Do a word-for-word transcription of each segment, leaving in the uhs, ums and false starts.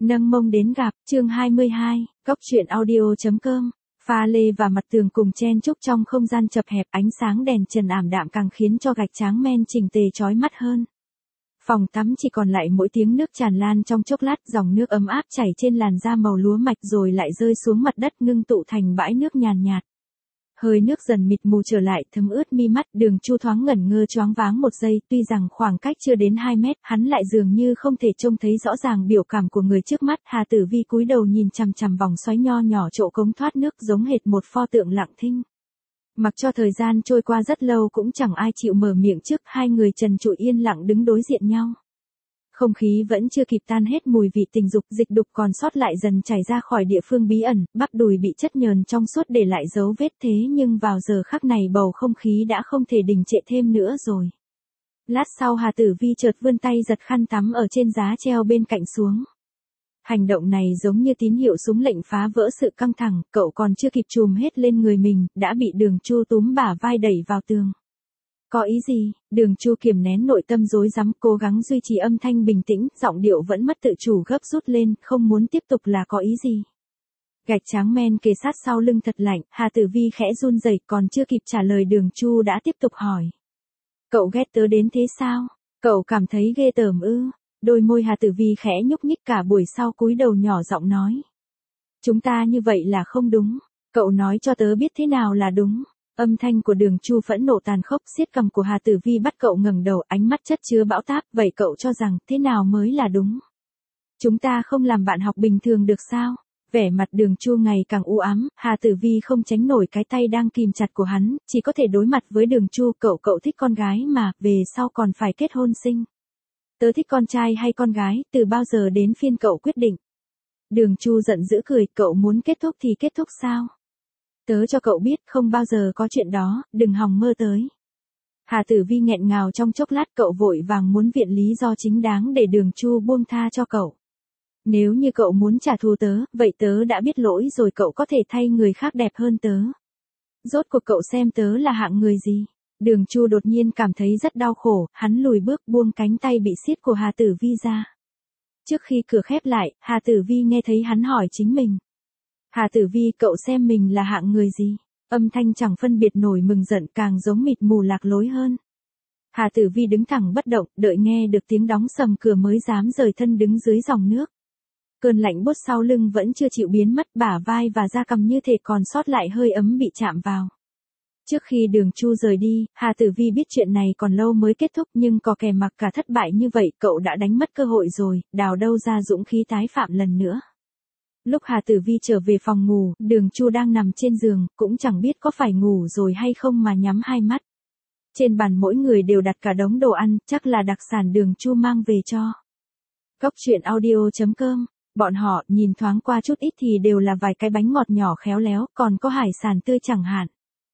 Nâng mông đến gặp, chương hai mươi hai, Cốc truyện audio.com. Pha lê và mặt tường cùng chen chúc trong không gian chật hẹp, ánh sáng đèn trần ảm đạm càng khiến cho gạch tráng men chỉnh tề chói mắt hơn. Phòng tắm chỉ còn lại mỗi tiếng nước tràn lan trong chốc lát, dòng nước ấm áp chảy trên làn da màu lúa mạch rồi lại rơi xuống mặt đất ngưng tụ thành bãi nước nhàn nhạt. Hơi nước dần mịt mù trở lại, thấm ướt mi mắt. Đường Chu thoáng ngẩn ngơ choáng váng một giây, tuy rằng khoảng cách chưa đến hai mét, hắn lại dường như không thể trông thấy rõ ràng biểu cảm của người trước mắt. Hà Tử Vi cúi đầu nhìn chằm chằm vòng xoáy nho nhỏ chỗ cống thoát nước, giống hệt một pho tượng lặng thinh. Mặc cho thời gian trôi qua rất lâu cũng chẳng ai chịu mở miệng trước, hai người trần trụi yên lặng đứng đối diện nhau. Không khí vẫn chưa kịp tan hết mùi vị tình dục, dịch đục còn sót lại dần chảy ra khỏi địa phương bí ẩn, bắp đùi bị chất nhờn trong suốt để lại dấu vết, thế nhưng vào giờ khắc này bầu không khí đã không thể đình trệ thêm nữa rồi. Lát sau Hà Tử Vi chợt vươn tay giật khăn tắm ở trên giá treo bên cạnh xuống. Hành động này giống như tín hiệu súng lệnh phá vỡ sự căng thẳng, cậu còn chưa kịp trùm hết lên người mình, đã bị Đường Chu túm bả vai đẩy vào tường. Có ý gì? Đường Chu kiềm nén nội tâm rối rắm, cố gắng duy trì âm thanh bình tĩnh, giọng điệu vẫn mất tự chủ gấp rút lên, không muốn tiếp tục là có ý gì. Gạch tráng men kề sát sau lưng thật lạnh, Hà Tử Vi khẽ run rẩy, còn chưa kịp trả lời Đường Chu đã tiếp tục hỏi. Cậu ghét tớ đến thế sao? Cậu cảm thấy ghê tởm ư? Đôi môi Hà Tử Vi khẽ nhúc nhích, cả buổi sau cúi đầu nhỏ giọng nói. Chúng ta như vậy là không đúng, cậu nói cho tớ biết thế nào là đúng. Âm thanh của Đường Chu phẫn nộ tàn khốc, siết cằm của Hà Tử Vi bắt cậu ngẩng đầu, ánh mắt chất chứa bão táp, vậy cậu cho rằng thế nào mới là đúng? Chúng ta không làm bạn học bình thường được sao? Vẻ mặt Đường Chu ngày càng u ám, Hà Tử Vi không tránh nổi cái tay đang kìm chặt của hắn, chỉ có thể đối mặt với Đường Chu, cậu cậu thích con gái mà, về sau còn phải kết hôn sinh. Tớ thích con trai hay con gái, từ bao giờ đến phiên cậu quyết định. Đường Chu giận dữ cười, cậu muốn kết thúc thì kết thúc sao? Tớ cho cậu biết không bao giờ có chuyện đó, đừng hòng mơ tới. Hà Tử Vi nghẹn ngào trong chốc lát, cậu vội vàng muốn viện lý do chính đáng để Đường Chu buông tha cho cậu. Nếu như cậu muốn trả thù tớ, vậy tớ đã biết lỗi rồi, cậu có thể thay người khác đẹp hơn tớ. Rốt cuộc cậu xem tớ là hạng người gì? Đường Chu đột nhiên cảm thấy rất đau khổ, hắn lùi bước buông cánh tay bị siết của Hà Tử Vi ra. Trước khi cửa khép lại, Hà Tử Vi nghe thấy hắn hỏi chính mình. Hà Tử Vi, cậu xem mình là hạng người gì? Âm thanh chẳng phân biệt nổi mừng giận, càng giống mịt mù lạc lối hơn. Hà Tử Vi đứng thẳng bất động, đợi nghe được tiếng đóng sầm cửa mới dám rời thân đứng dưới dòng nước. Cơn lạnh buốt sau lưng vẫn chưa chịu biến mất, bả vai và da cằm như thể còn sót lại hơi ấm bị chạm vào. Trước khi Đường Chu rời đi, Hà Tử Vi biết chuyện này còn lâu mới kết thúc, nhưng có kẻ mặc cả thất bại như vậy, cậu đã đánh mất cơ hội rồi, đào đâu ra dũng khí tái phạm lần nữa. Lúc Hà Tử Vi trở về phòng ngủ, Đường Chu đang nằm trên giường, cũng chẳng biết có phải ngủ rồi hay không mà nhắm hai mắt. Trên bàn mỗi người đều đặt cả đống đồ ăn, chắc là đặc sản Đường Chu mang về cho. Cốc truyện audio.com. Bọn họ nhìn thoáng qua chút ít thì đều là vài cái bánh ngọt nhỏ khéo léo, còn có hải sản tươi chẳng hạn.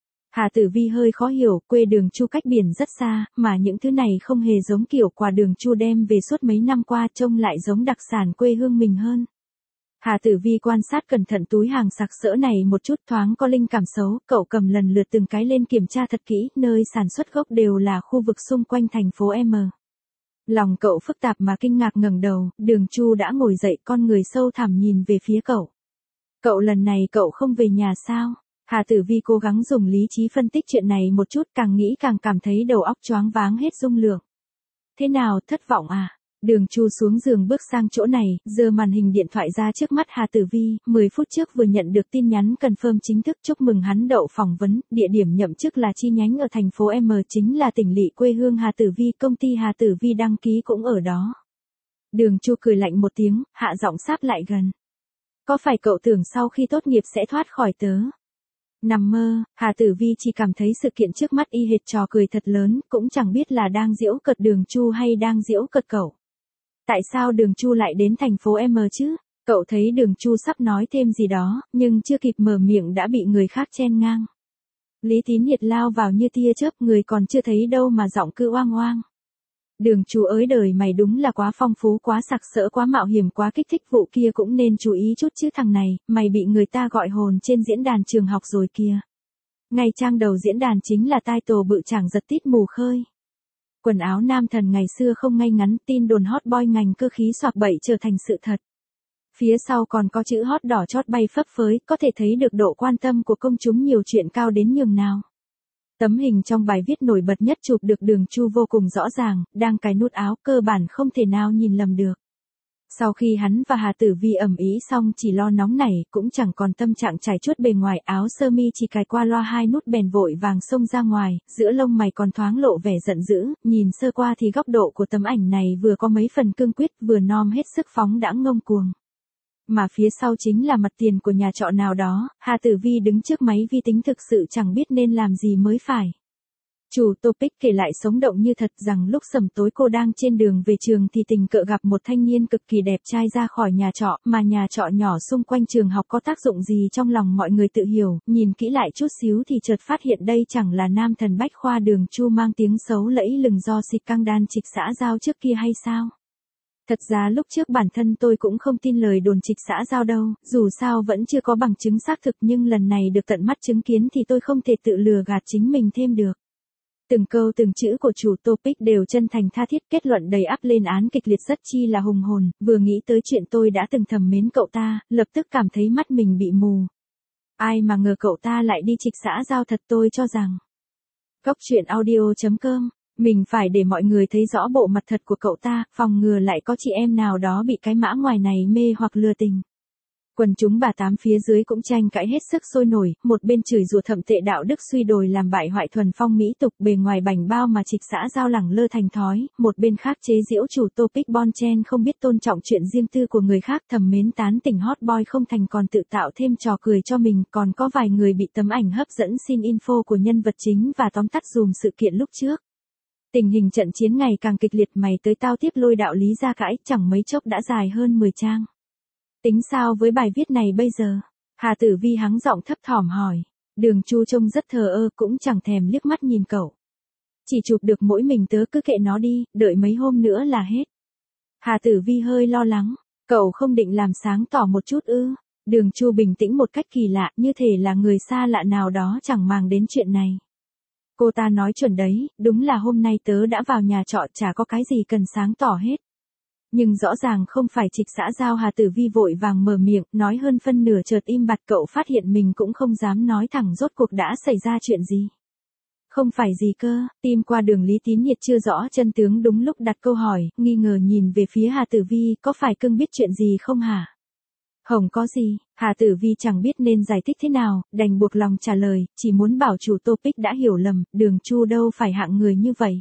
Hà Tử Vi hơi khó hiểu, quê Đường Chu cách biển rất xa, mà những thứ này không hề giống kiểu quà Đường Chu đem về suốt mấy năm qua, trông lại giống đặc sản quê hương mình hơn. Hà Tử Vi quan sát cẩn thận túi hàng sặc sỡ này một chút, thoáng có linh cảm xấu, cậu cầm lần lượt từng cái lên kiểm tra thật kỹ, nơi sản xuất gốc đều là khu vực xung quanh thành phố M. Lòng cậu phức tạp mà kinh ngạc ngẩng đầu, Đường Chu đã ngồi dậy, con người sâu thẳm nhìn về phía cậu. Cậu lần này cậu không về nhà sao? Hà Tử Vi cố gắng dùng lý trí phân tích chuyện này một chút, càng nghĩ càng cảm thấy đầu óc choáng váng hết dung lượng. Thế nào, thất vọng à? Đường Chu xuống giường bước sang chỗ này, giơ màn hình điện thoại ra trước mắt Hà Tử Vi, mười phút trước vừa nhận được tin nhắn confirm chính thức chúc mừng hắn đậu phỏng vấn, địa điểm nhậm chức là chi nhánh ở thành phố M, chính là tỉnh lỵ quê hương Hà Tử Vi, công ty Hà Tử Vi đăng ký cũng ở đó. Đường Chu cười lạnh một tiếng, hạ giọng sáp lại gần. Có phải cậu tưởng sau khi tốt nghiệp sẽ thoát khỏi tớ? Nằm mơ, Hà Tử Vi chỉ cảm thấy sự kiện trước mắt y hệt trò cười thật lớn, cũng chẳng biết là đang giễu cợt Đường Chu hay đang giễu cợt cậu. Tại sao Đường Chu lại đến thành phố M chứ? Cậu thấy Đường Chu sắp nói thêm gì đó, nhưng chưa kịp mở miệng đã bị người khác chen ngang. Lý Tín Hiệt lao vào như tia chớp, người còn chưa thấy đâu mà giọng cứ oang oang. Đường Chu ới, đời mày đúng là quá phong phú, quá sặc sỡ, quá mạo hiểm, quá kích thích, vụ kia cũng nên chú ý chút chứ thằng này, mày bị người ta gọi hồn trên diễn đàn trường học rồi kìa. Ngay trang đầu diễn đàn chính là title bự chảng giật tít mù khơi. Quần áo nam thần ngày xưa không ngay ngắn, tin đồn hot boy ngành cơ khí xoạc bậy trở thành sự thật. Phía sau còn có chữ hot đỏ chót bay phấp phới, có thể thấy được độ quan tâm của công chúng nhiều chuyện cao đến nhường nào. Tấm hình trong bài viết nổi bật nhất chụp được Đường Chu vô cùng rõ ràng, đang cài nút áo, cơ bản không thể nào nhìn lầm được. Sau khi hắn và Hà Tử Vi ầm ĩ xong chỉ lo nóng nảy, cũng chẳng còn tâm trạng trải chuốt bề ngoài, áo sơ mi chỉ cài qua loa hai nút bèn vội vàng xông ra ngoài, giữa lông mày còn thoáng lộ vẻ giận dữ, nhìn sơ qua thì góc độ của tấm ảnh này vừa có mấy phần cương quyết, vừa nom hết sức phóng đãng ngông cuồng. Mà phía sau chính là mặt tiền của nhà trọ nào đó, Hà Tử Vi đứng trước máy vi tính thực sự chẳng biết nên làm gì mới phải. Chủ topic kể lại sống động như thật rằng lúc sẩm tối cô đang trên đường về trường thì tình cờ gặp một thanh niên cực kỳ đẹp trai ra khỏi nhà trọ, mà nhà trọ nhỏ xung quanh trường học có tác dụng gì trong lòng mọi người tự hiểu, nhìn kỹ lại chút xíu thì chợt phát hiện đây chẳng là nam thần bách khoa Đường Chu mang tiếng xấu lẫy lừng do xịt căng đan trịch xã giao trước kia hay sao? Thật ra lúc trước bản thân tôi cũng không tin lời đồn trịch xã giao đâu, dù sao vẫn chưa có bằng chứng xác thực, nhưng lần này được tận mắt chứng kiến thì tôi không thể tự lừa gạt chính mình thêm được. Từng câu từng chữ của chủ topic đều chân thành tha thiết, kết luận đầy ắp lên án kịch liệt, rất chi là hùng hồn, vừa nghĩ tới chuyện tôi đã từng thầm mến cậu ta, lập tức cảm thấy mắt mình bị mù. Ai mà ngờ cậu ta lại đi trịch xã giao thật, tôi cho rằng. Góc truyện audio chấm com, mình phải để mọi người thấy rõ bộ mặt thật của cậu ta, phòng ngừa lại có chị em nào đó bị cái mã ngoài này mê hoặc lừa tình. Quần chúng bà tám phía dưới cũng tranh cãi hết sức sôi nổi, một bên chửi rủa thậm tệ đạo đức suy đồi làm bại hoại thuần phong mỹ tục, bề ngoài bảnh bao mà trịch xã giao lẳng lơ thành thói, một bên khác chế giễu chủ topic bon chen không biết tôn trọng chuyện riêng tư của người khác, thầm mến tán tỉnh hot boy không thành còn tự tạo thêm trò cười cho mình, còn có vài người bị tấm ảnh hấp dẫn xin info của nhân vật chính và tóm tắt dùm sự kiện lúc trước. Tình hình trận chiến ngày càng kịch liệt, mày tới tao tiếp lôi đạo lý ra cãi, chẳng mấy chốc đã dài hơn mười trang. Tính sao với bài viết này bây giờ? Hà Tử Vi hắng giọng thấp thỏm hỏi. Đường Chu trông rất thờ ơ, cũng chẳng thèm liếc mắt nhìn cậu. Chỉ chụp được mỗi mình tớ, cứ kệ nó đi, đợi mấy hôm nữa là hết. Hà Tử Vi hơi lo lắng. Cậu không định làm sáng tỏ một chút ư? Đường Chu bình tĩnh một cách kỳ lạ, như thể là người xa lạ nào đó chẳng màng đến chuyện này. Cô ta nói chuẩn đấy, đúng là hôm nay tớ đã vào nhà trọ, chả có cái gì cần sáng tỏ hết. Nhưng rõ ràng không phải trịch xã giao. Hà Tử Vi vội vàng mở miệng, nói hơn phân nửa chợt im bặt, cậu phát hiện mình cũng không dám nói thẳng rốt cuộc đã xảy ra chuyện gì. Không phải gì cơ, tim qua đường Lý Tín Nhiệt chưa rõ chân tướng đúng lúc đặt câu hỏi, nghi ngờ nhìn về phía Hà Tử Vi, có phải cưng biết chuyện gì không hả? Hồng có gì, Hà Tử Vi chẳng biết nên giải thích thế nào, đành buộc lòng trả lời, chỉ muốn bảo chủ topic đã hiểu lầm, Đường Chu đâu phải hạng người như vậy.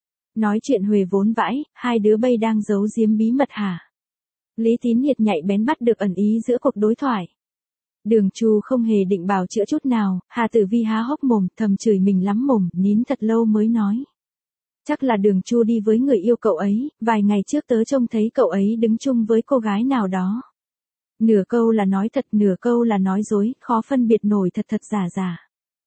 Nói chuyện huề vốn vãi, hai đứa bây đang giấu giếm bí mật hả? Lý Tín Nhiệt nhạy bén bắt được ẩn ý giữa cuộc đối thoại. Đường Chu không hề định bào chữa chút nào, Hà Tử Vi há hốc mồm, thầm chửi mình lắm mồm, nín thật lâu mới nói. Chắc là Đường Chu đi với người yêu cậu ấy, vài ngày trước tớ trông thấy cậu ấy đứng chung với cô gái nào đó. Nửa câu là nói thật, nửa câu là nói dối, khó phân biệt nổi thật thật giả giả.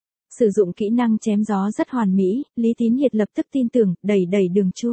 Sử dụng kỹ năng chém gió rất hoàn mỹ, Lý Tín Nhiệt lập tức tin tưởng, đẩy đẩy Đường Chu.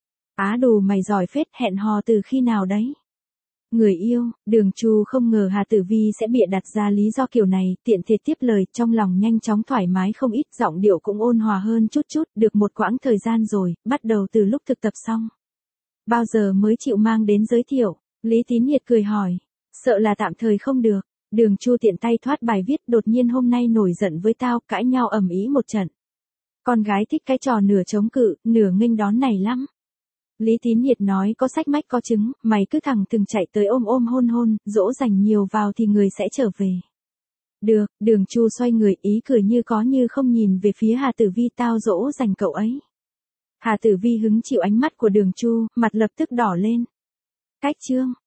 Á đù mày giỏi phết, hẹn hò từ khi nào đấy? Người yêu, Đường Chu không ngờ Hà Tử Vi sẽ bịa đặt ra lý do kiểu này, tiện thể tiếp lời, trong lòng nhanh chóng thoải mái không ít, giọng điệu cũng ôn hòa hơn chút chút, được một quãng thời gian rồi, bắt đầu từ lúc thực tập xong. Bao giờ mới chịu mang đến giới thiệu? Lý Tín Nhiệt cười hỏi. Sợ là tạm thời không được. Đường Chu tiện tay thoát bài viết, đột nhiên hôm nay nổi giận với tao, cãi nhau ầm ĩ một trận. Con gái thích cái trò nửa chống cự, nửa nghênh đón này lắm. Lý Tín Nhiệt nói có sách mách có chứng, mày cứ thẳng thừng chạy tới ôm ôm hôn hôn, dỗ dành nhiều vào thì người sẽ trở về. Được, Đường Chu xoay người, ý cười như có như không nhìn về phía Hà Tử Vi, tao dỗ dành cậu ấy. Hà Tử Vi hứng chịu ánh mắt của Đường Chu, mặt lập tức đỏ lên. Cách chương.